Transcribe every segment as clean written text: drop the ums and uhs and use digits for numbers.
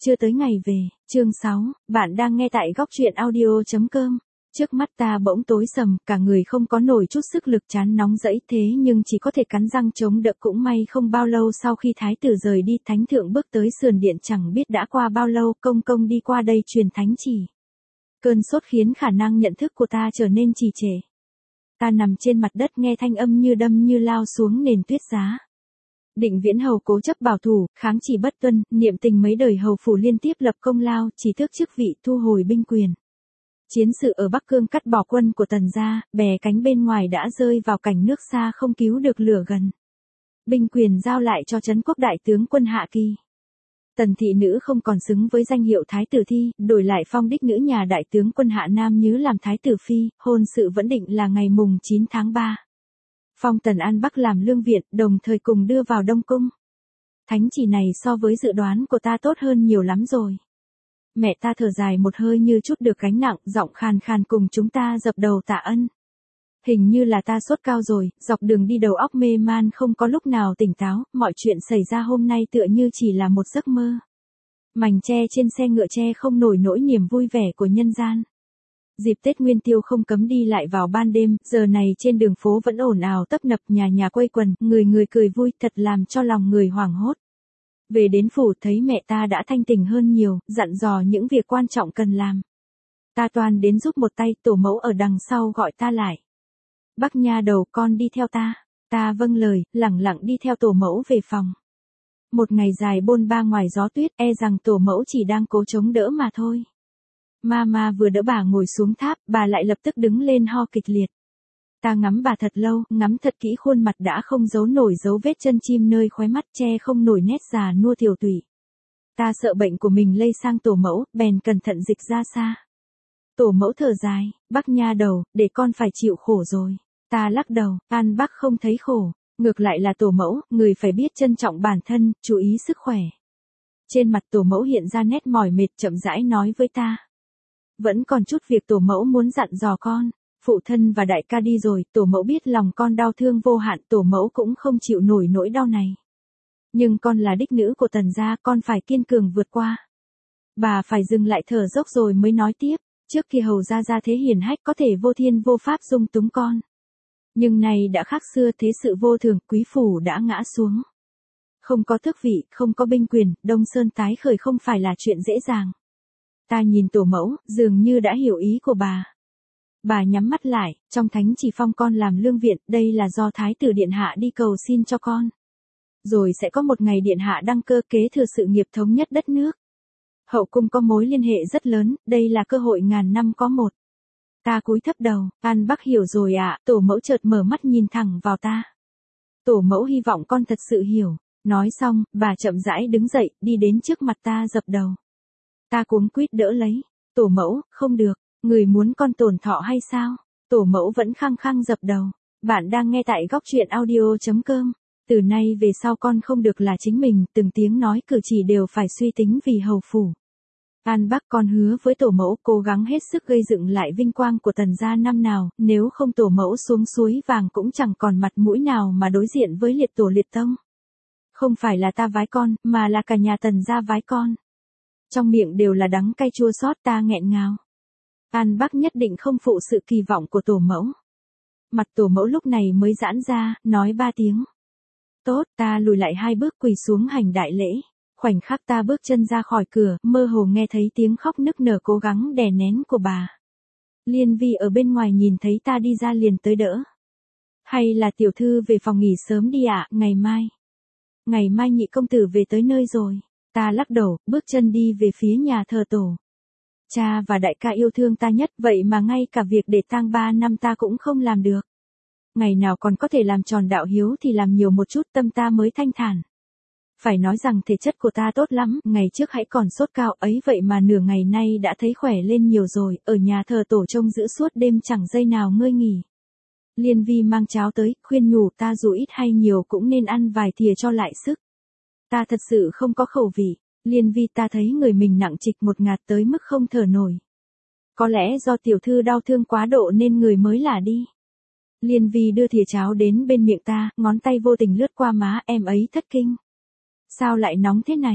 chưa tới ngày về, chương 6, bạn đang nghe tại góc truyện audio.com. Trước mắt ta bỗng tối sầm, cả người không có nổi chút sức lực, chán nóng rẫy, thế nhưng chỉ có thể cắn răng chống đỡ. Cũng may không bao lâu sau khi thái tử rời đi, thánh thượng bước tới sườn điện, chẳng biết đã qua bao lâu, công công đi qua đây truyền thánh chỉ. Cơn sốt khiến khả năng nhận thức của ta trở nên trì trệ. Ta nằm trên mặt đất nghe thanh âm như đâm như lao xuống nền tuyết giá. Định Viễn Hầu cố chấp bảo thủ, kháng chỉ bất tuân, niệm tình mấy đời hầu phủ liên tiếp lập công lao, chỉ tước chức vị, thu hồi binh quyền. Chiến sự ở Bắc Cương cắt bỏ quân của Tần gia, bè cánh bên ngoài đã rơi vào cảnh nước xa không cứu được lửa gần. Binh quyền giao lại cho Trấn Quốc đại tướng quân Hạ Kỳ. Tần thị nữ không còn xứng với danh hiệu thái tử thi, đổi lại phong đích nữ nhà đại tướng quân Hạ Nam Nhứ làm thái tử phi, hôn sự vẫn định là ngày mùng 9 tháng 3. Phong Tần An Bắc làm lương viện, đồng thời cùng đưa vào Đông Cung. Thánh chỉ này so với dự đoán của ta tốt hơn nhiều lắm rồi. Mẹ ta thở dài một hơi như chút được gánh nặng, giọng khàn khàn cùng chúng ta dập đầu tạ ân. Hình như là ta sốt cao rồi, dọc đường đi đầu óc mê man, không có lúc nào tỉnh táo, mọi chuyện xảy ra hôm nay tựa như chỉ là một giấc mơ. Mành tre trên xe ngựa che không nổi nỗi niềm vui vẻ của nhân gian. Dịp Tết Nguyên Tiêu không cấm đi lại vào ban đêm, giờ này trên đường phố vẫn ồn ào tấp nập, nhà nhà quây quần, người người cười vui, thật làm cho lòng người hoảng hốt. Về đến phủ thấy mẹ ta đã thanh tỉnh hơn nhiều, dặn dò những việc quan trọng cần làm. Ta toan đến giúp một tay, tổ mẫu ở đằng sau gọi ta lại. Bác nha đầu, con đi theo ta. Ta vâng lời, lẳng lặng đi theo tổ mẫu về phòng. Một ngày dài bôn ba ngoài gió tuyết, e rằng tổ mẫu chỉ đang cố chống đỡ mà thôi. Mama vừa đỡ bà ngồi xuống tháp, bà lại lập tức đứng lên ho kịch liệt. Ta ngắm bà thật lâu, ngắm thật kỹ, khuôn mặt đã không giấu nổi dấu vết chân chim nơi khóe mắt, che không nổi nét già nua tiều tụy. Ta sợ bệnh của mình lây sang tổ mẫu, bèn cẩn thận dịch ra xa. Tổ mẫu thở dài, bác nha đầu, để con phải chịu khổ rồi. Ta lắc đầu, An Bác không thấy khổ, ngược lại là tổ mẫu, người phải biết trân trọng bản thân, chú ý sức khỏe. Trên mặt tổ mẫu hiện ra nét mỏi mệt, chậm rãi nói với ta. Vẫn còn chút việc tổ mẫu muốn dặn dò con. Phụ thân và đại ca đi rồi, tổ mẫu biết lòng con đau thương vô hạn, tổ mẫu cũng không chịu nổi nỗi đau này. Nhưng con là đích nữ của Tần gia, con phải kiên cường vượt qua. Bà phải dừng lại thở dốc rồi mới nói tiếp, trước kia hầu gia thế hiển hách có thể vô thiên vô pháp dung túng con. Nhưng nay đã khác xưa, thế sự vô thường, quý phủ đã ngã xuống. Không có tước vị, không có binh quyền, Đông Sơn tái khởi không phải là chuyện dễ dàng. Ta nhìn tổ mẫu, dường như đã hiểu ý của bà. Bà nhắm mắt lại, trong thánh chỉ phong con làm lương viện, đây là do thái tử điện hạ đi cầu xin cho con. Rồi sẽ có một ngày điện hạ đăng cơ kế thừa sự nghiệp thống nhất đất nước. Hậu cung có mối liên hệ rất lớn, đây là cơ hội ngàn năm có một. Ta cúi thấp đầu, An Bác hiểu rồi ạ, tổ mẫu chợt mở mắt nhìn thẳng vào ta. Tổ mẫu hy vọng con thật sự hiểu. Nói xong, bà chậm rãi đứng dậy, đi đến trước mặt ta dập đầu. Ta cuống quýt đỡ lấy. Tổ mẫu, không được. Người muốn con tổn thọ hay sao? Tổ mẫu vẫn khăng khăng dập đầu. Bạn đang nghe tại góc truyện audio.com. Từ nay về sau con không được là chính mình, từng tiếng nói cử chỉ đều phải suy tính vì hầu phủ. An Bác, con hứa với tổ mẫu cố gắng hết sức gây dựng lại vinh quang của Tần gia năm nào, nếu không tổ mẫu xuống suối vàng cũng chẳng còn mặt mũi nào mà đối diện với liệt tổ liệt tông. Không phải là ta vái con, mà là cả nhà Tần gia vái con. Trong miệng đều là đắng cay chua xót, ta nghẹn ngào. An Bác nhất định không phụ sự kỳ vọng của tổ mẫu. Mặt tổ mẫu lúc này mới giãn ra, nói 3 tiếng. Tốt, ta lùi lại 2 bước quỳ xuống hành đại lễ. Khoảnh khắc ta bước chân ra khỏi cửa, mơ hồ nghe thấy tiếng khóc nức nở cố gắng đè nén của bà. Liên Vi ở bên ngoài nhìn thấy ta đi ra liền tới đỡ. Hay là tiểu thư về phòng nghỉ sớm đi ạ, ngày mai. Ngày mai nhị công tử về tới nơi rồi. Ta lắc đầu, bước chân đi về phía nhà thờ tổ. Cha và đại ca yêu thương ta nhất, vậy mà ngay cả việc để tang 3 năm ta cũng không làm được. Ngày nào còn có thể làm tròn đạo hiếu thì làm nhiều một chút, tâm ta mới thanh thản. Phải nói rằng thể chất của ta tốt lắm, ngày trước hãy còn sốt cao ấy vậy mà nửa ngày nay đã thấy khỏe lên nhiều rồi, ở nhà thờ tổ trông giữ suốt đêm chẳng giây nào ngơi nghỉ. Liên Vi mang cháo tới, khuyên nhủ ta dù ít hay nhiều cũng nên ăn vài thìa cho lại sức. Ta thật sự không có khẩu vị. Liên Vi, ta thấy người mình nặng trịch một ngạt tới mức không thở nổi. Có lẽ do tiểu thư đau thương quá độ nên người mới lả đi. Liên Vi đưa thìa cháo đến bên miệng ta, ngón tay vô tình lướt qua má, em ấy thất kinh. Sao lại nóng thế này?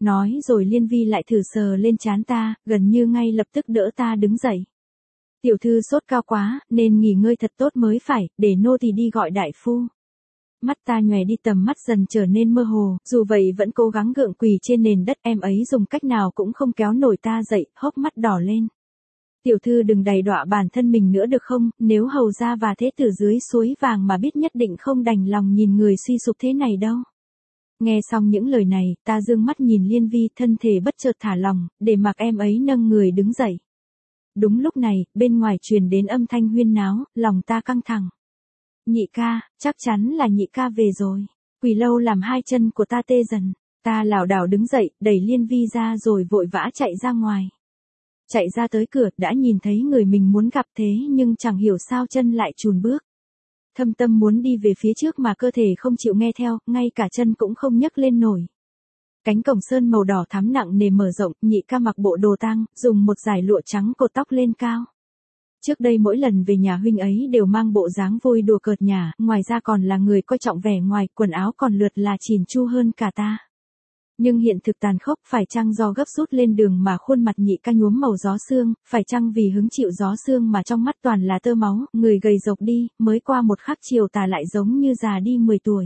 Nói rồi Liên Vi lại thử sờ lên trán ta, gần như ngay lập tức đỡ ta đứng dậy. Tiểu thư sốt cao quá, nên nghỉ ngơi thật tốt mới phải, để nô tỳ đi gọi đại phu. Mắt ta nhòe đi, tầm mắt dần trở nên mơ hồ, dù vậy vẫn cố gắng gượng quỳ trên nền đất. Em ấy dùng cách nào cũng không kéo nổi ta dậy, hốc mắt đỏ lên. Tiểu thư đừng đày đọa bản thân mình nữa được không, nếu hầu gia và thế tử dưới suối vàng mà biết nhất định không đành lòng nhìn người suy sụp thế này đâu. Nghe xong những lời này, ta dương mắt nhìn Liên Vi, thân thể bất chợt thả lỏng, để mặc em ấy nâng người đứng dậy. Đúng lúc này, bên ngoài truyền đến âm thanh huyên náo, lòng ta căng thẳng. Nhị ca, chắc chắn là nhị ca về rồi. Quỳ lâu làm hai chân của ta tê dần. Ta lảo đảo đứng dậy, đẩy Liên Vi ra rồi vội vã chạy ra ngoài. Chạy ra tới cửa, đã nhìn thấy người mình muốn gặp, thế nhưng chẳng hiểu sao chân lại chùn bước. Thâm tâm muốn đi về phía trước mà cơ thể không chịu nghe theo, ngay cả chân cũng không nhấc lên nổi. Cánh cổng sơn màu đỏ thắm nặng nề mở rộng, nhị ca mặc bộ đồ tang, dùng một dải lụa trắng cột tóc lên cao. Trước đây mỗi lần về nhà huynh ấy đều mang bộ dáng vui đùa cợt nhả, ngoài ra còn là người coi trọng vẻ ngoài, quần áo còn lượt là chỉn chu hơn cả ta. Nhưng hiện thực tàn khốc, phải chăng do gấp rút lên đường mà khuôn mặt nhị ca nhuốm màu gió sương, phải chăng vì hứng chịu gió sương mà trong mắt toàn là tơ máu, người gầy rộc đi, mới qua một khắc chiều tà lại giống như già đi 10 tuổi.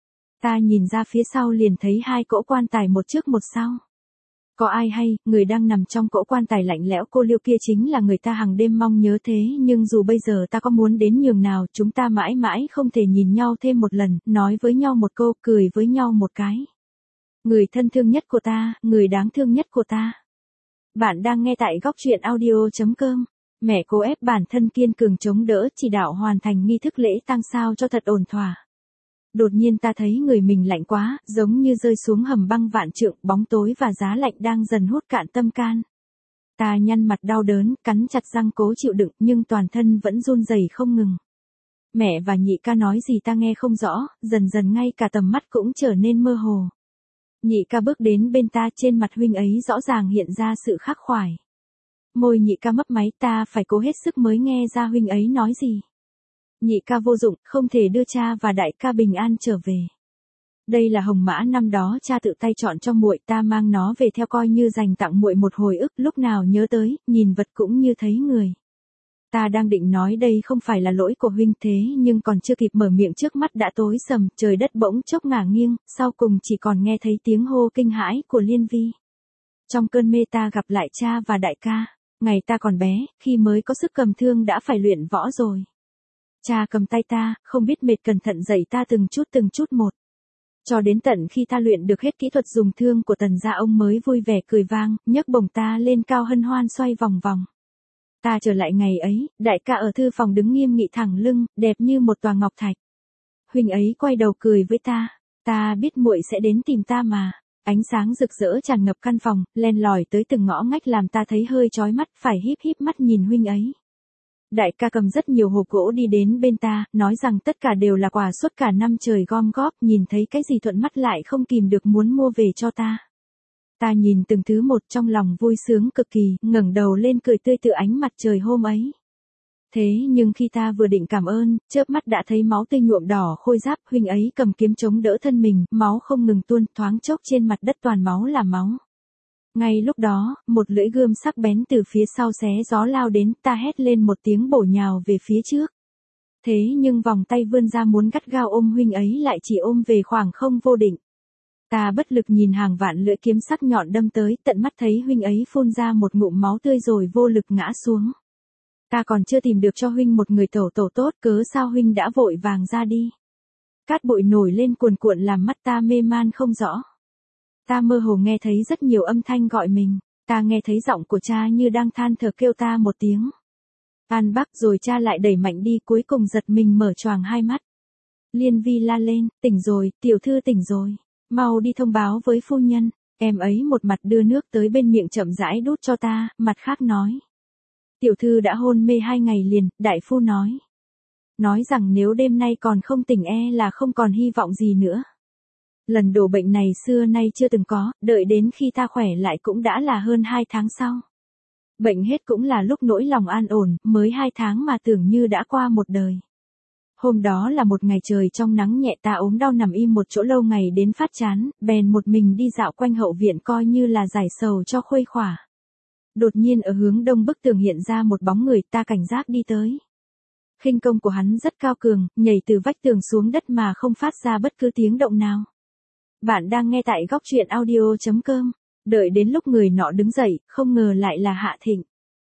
Ta nhìn ra phía sau liền thấy hai cỗ quan tài một trước một sau. Có ai hay, người đang nằm trong cỗ quan tài lạnh lẽo cô liêu kia chính là người ta hàng đêm mong nhớ, thế nhưng dù bây giờ ta có muốn đến nhường nào, chúng ta mãi mãi không thể nhìn nhau thêm một lần, nói với nhau một câu, cười với nhau một cái. Người thân thương nhất của ta, người đáng thương nhất của ta. Bạn đang nghe tại góc truyện audio.com. Mẹ cố ép bản thân kiên cường chống đỡ, chỉ đạo hoàn thành nghi thức lễ tang sao cho thật ổn thỏa. Đột nhiên ta thấy người mình lạnh quá, giống như rơi xuống hầm băng vạn trượng, bóng tối và giá lạnh đang dần hút cạn tâm can. Ta nhăn mặt đau đớn, cắn chặt răng cố chịu đựng, nhưng toàn thân vẫn run rẩy không ngừng. Mẹ và nhị ca nói gì ta nghe không rõ, dần dần ngay cả tầm mắt cũng trở nên mơ hồ. Nhị ca bước đến bên ta, trên mặt huynh ấy rõ ràng hiện ra sự khắc khoải. Môi nhị ca mấp máy, ta phải cố hết sức mới nghe ra huynh ấy nói gì. Nhị ca vô dụng, không thể đưa cha và đại ca bình an trở về. Đây là hồng mã năm đó cha tự tay chọn cho muội, ta mang nó về theo coi như dành tặng muội một hồi ức, lúc nào nhớ tới, nhìn vật cũng như thấy người. Ta đang định nói đây không phải là lỗi của huynh, thế nhưng còn chưa kịp mở miệng trước mắt đã tối sầm, trời đất bỗng chốc ngả nghiêng, sau cùng chỉ còn nghe thấy tiếng hô kinh hãi của Liên Vi. Trong cơn mê ta gặp lại cha và đại ca, ngày ta còn bé, khi mới có sức cầm thương đã phải luyện võ rồi. Cha cầm tay ta, không biết mệt cẩn thận dạy ta từng chút một. Cho đến tận khi ta luyện được hết kỹ thuật dùng thương của Tần gia, ông mới vui vẻ cười vang, nhấc bổng ta lên cao hân hoan xoay vòng vòng. Ta trở lại ngày ấy, đại ca ở thư phòng đứng nghiêm nghị thẳng lưng, đẹp như một tòa ngọc thạch. Huynh ấy quay đầu cười với ta biết muội sẽ đến tìm ta mà. Ánh sáng rực rỡ tràn ngập căn phòng, len lỏi tới từng ngõ ngách làm ta thấy hơi chói mắt, phải híp mắt nhìn huynh ấy. Đại ca cầm rất nhiều hộp gỗ đi đến bên ta, nói rằng tất cả đều là quà suốt cả năm trời gom góp, nhìn thấy cái gì thuận mắt lại không kìm được muốn mua về cho ta. Ta nhìn từng thứ một trong lòng vui sướng cực kỳ, ngẩng đầu lên cười tươi từ ánh mặt trời hôm ấy. Thế nhưng khi ta vừa định cảm ơn, chớp mắt đã thấy máu tươi nhuộm đỏ khôi giáp, huynh ấy cầm kiếm chống đỡ thân mình, máu không ngừng tuôn, thoáng chốc trên mặt đất toàn máu là máu. Ngay lúc đó, một lưỡi gươm sắc bén từ phía sau xé gió lao đến, ta hét lên một tiếng bổ nhào về phía trước. Thế nhưng vòng tay vươn ra muốn gắt gao ôm huynh ấy lại chỉ ôm về khoảng không vô định. Ta bất lực nhìn hàng vạn lưỡi kiếm sắc nhọn đâm tới, tận mắt thấy huynh ấy phun ra một ngụm máu tươi rồi vô lực ngã xuống. Ta còn chưa tìm được cho huynh một người tổ tốt, cớ sao huynh đã vội vàng ra đi. Cát bụi nổi lên cuồn cuộn làm mắt ta mê man không rõ. Ta mơ hồ nghe thấy rất nhiều âm thanh gọi mình, ta nghe thấy giọng của cha như đang than thở kêu ta một tiếng. An Bắc, rồi cha lại đẩy mạnh đi, cuối cùng giật mình mở choàng hai mắt. Liên Vi la lên, tỉnh rồi, tiểu thư tỉnh rồi, mau đi thông báo với phu nhân. Em ấy một mặt đưa nước tới bên miệng chậm rãi đút cho ta, mặt khác nói. Tiểu thư đã hôn mê 2 ngày liền, đại phu nói. Nói rằng nếu đêm nay còn không tỉnh là không còn hy vọng gì nữa. Lần đổ bệnh này xưa nay chưa từng có, đợi đến khi ta khỏe lại cũng đã là hơn 2 tháng sau. Bệnh hết cũng là lúc nỗi lòng an ổn, mới 2 tháng mà tưởng như đã qua một đời. Hôm đó là một ngày trời trong nắng nhẹ, ta ốm đau nằm im một chỗ lâu ngày đến phát chán, bèn một mình đi dạo quanh hậu viện coi như là giải sầu cho khuây khỏa. Đột nhiên ở hướng đông bức tường hiện ra một bóng người, ta cảnh giác đi tới. Khinh công của hắn rất cao cường, nhảy từ vách tường xuống đất mà không phát ra bất cứ tiếng động nào. Bạn đang nghe tại góc truyện audio.com. Đợi đến lúc người nọ đứng dậy, không ngờ lại là Hạ Thịnh.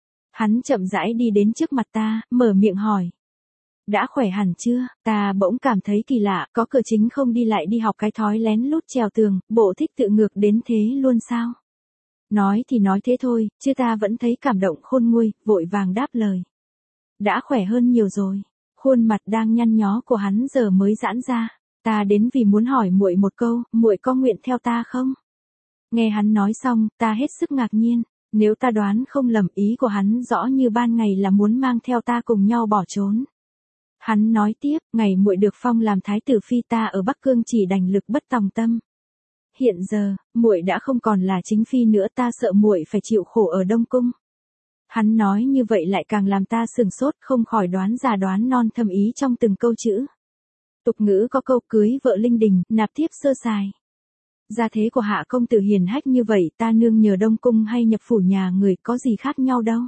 Hắn chậm rãi đi đến trước mặt ta, mở miệng hỏi. Đã khỏe hẳn chưa? Ta bỗng cảm thấy kỳ lạ, có cửa chính không đi lại đi học cái thói lén lút trèo tường, bộ thích tự ngược đến thế luôn sao? Nói thì nói thế thôi, chứ ta vẫn thấy cảm động khôn nguôi, vội vàng đáp lời. Đã khỏe hơn nhiều rồi. Khuôn mặt đang nhăn nhó của hắn giờ mới giãn ra. Ta đến vì muốn hỏi muội một câu, muội có nguyện theo ta không? Nghe hắn nói xong, ta hết sức ngạc nhiên. Nếu ta đoán không lầm, ý của hắn rõ như ban ngày là muốn mang theo ta cùng nhau bỏ trốn. Hắn nói tiếp, ngày muội được phong làm thái tử phi, ta ở Bắc Cương chỉ đành lực bất tòng tâm. Hiện giờ, muội đã không còn là chính phi nữa, ta sợ muội phải chịu khổ ở Đông Cung. Hắn nói như vậy lại càng làm ta sửng sốt, không khỏi đoán già đoán non thâm ý trong từng câu chữ. Tục ngữ có câu cưới vợ linh đình, nạp thiếp sơ sài. Gia thế của Hạ công tử hiền hách như vậy, ta nương nhờ Đông Cung hay nhập phủ nhà người có gì khác nhau đâu.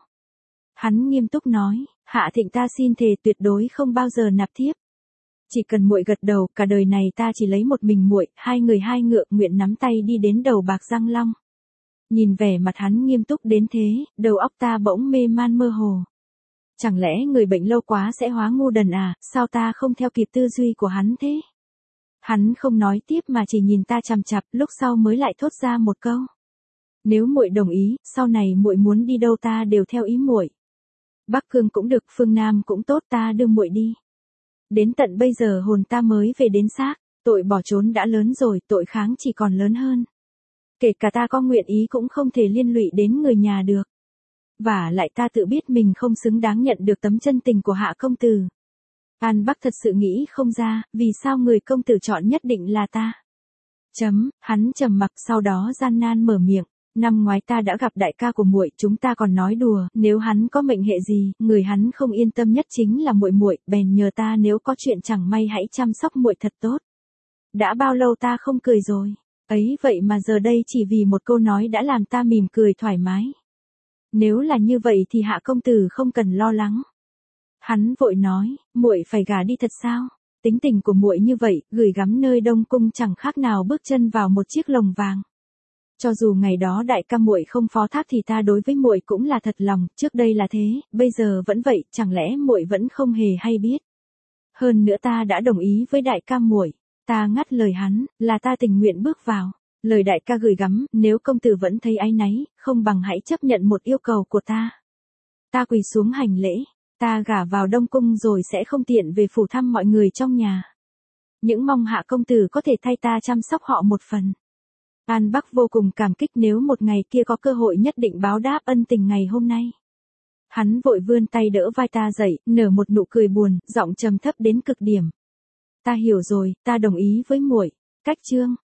Hắn nghiêm túc nói, Hạ Thịnh, ta xin thề tuyệt đối không bao giờ nạp thiếp. Chỉ cần muội gật đầu, cả đời này ta chỉ lấy một mình muội, hai người hai ngựa, nguyện nắm tay đi đến đầu bạc răng long. Nhìn vẻ mặt hắn nghiêm túc đến thế, đầu óc ta bỗng mê man mơ hồ. Chẳng lẽ người bệnh lâu quá sẽ hóa ngu đần à, sao ta không theo kịp tư duy của hắn thế? Hắn không nói tiếp mà chỉ nhìn ta chằm chằm, lúc sau mới lại thốt ra một câu. Nếu muội đồng ý, sau này muội muốn đi đâu ta đều theo ý muội. Bắc Cương cũng được, phương Nam cũng tốt, ta đưa muội đi. Đến tận bây giờ hồn ta mới về đến xác, tội bỏ trốn đã lớn rồi, tội kháng chỉ còn lớn hơn. Kể cả ta có nguyện ý cũng không thể liên lụy đến người nhà được. Và lại ta tự biết mình không xứng đáng nhận được tấm chân tình của Hạ công tử. An Bắc thật sự nghĩ không ra, vì sao người công tử chọn nhất định là ta. Hắn trầm mặc, sau đó gian nan mở miệng. Năm ngoái ta đã gặp đại ca của muội, chúng ta còn nói đùa, nếu hắn có mệnh hệ gì, người hắn không yên tâm nhất chính là muội, bèn nhờ ta nếu có chuyện chẳng may hãy chăm sóc muội thật tốt. Đã bao lâu ta không cười rồi, ấy vậy mà giờ đây chỉ vì một câu nói đã làm ta mỉm cười thoải mái. Nếu là như vậy thì Hạ công tử không cần lo lắng. Hắn vội nói, muội phải gả đi thật sao? Tính tình của muội như vậy, gửi gắm nơi Đông Cung chẳng khác nào bước chân vào một chiếc lồng vàng. Cho dù ngày đó đại ca muội không phó thác thì ta đối với muội cũng là thật lòng, trước đây là thế, bây giờ vẫn vậy, chẳng lẽ muội vẫn không hề hay biết? Hơn nữa ta đã đồng ý với đại ca muội. Ta ngắt lời hắn, là ta tình nguyện bước vào. Lời đại ca gửi gắm, nếu công tử vẫn thấy áy náy, không bằng hãy chấp nhận một yêu cầu của ta. Ta quỳ xuống hành lễ, ta gả vào Đông Cung rồi sẽ không tiện về phủ thăm mọi người trong nhà. Những mong Hạ công tử có thể thay ta chăm sóc họ một phần. An Bắc vô cùng cảm kích, nếu một ngày kia có cơ hội nhất định báo đáp ân tình ngày hôm nay. Hắn vội vươn tay đỡ vai ta dậy, nở một nụ cười buồn, giọng trầm thấp đến cực điểm. Ta hiểu rồi, ta đồng ý với muội. Cách chương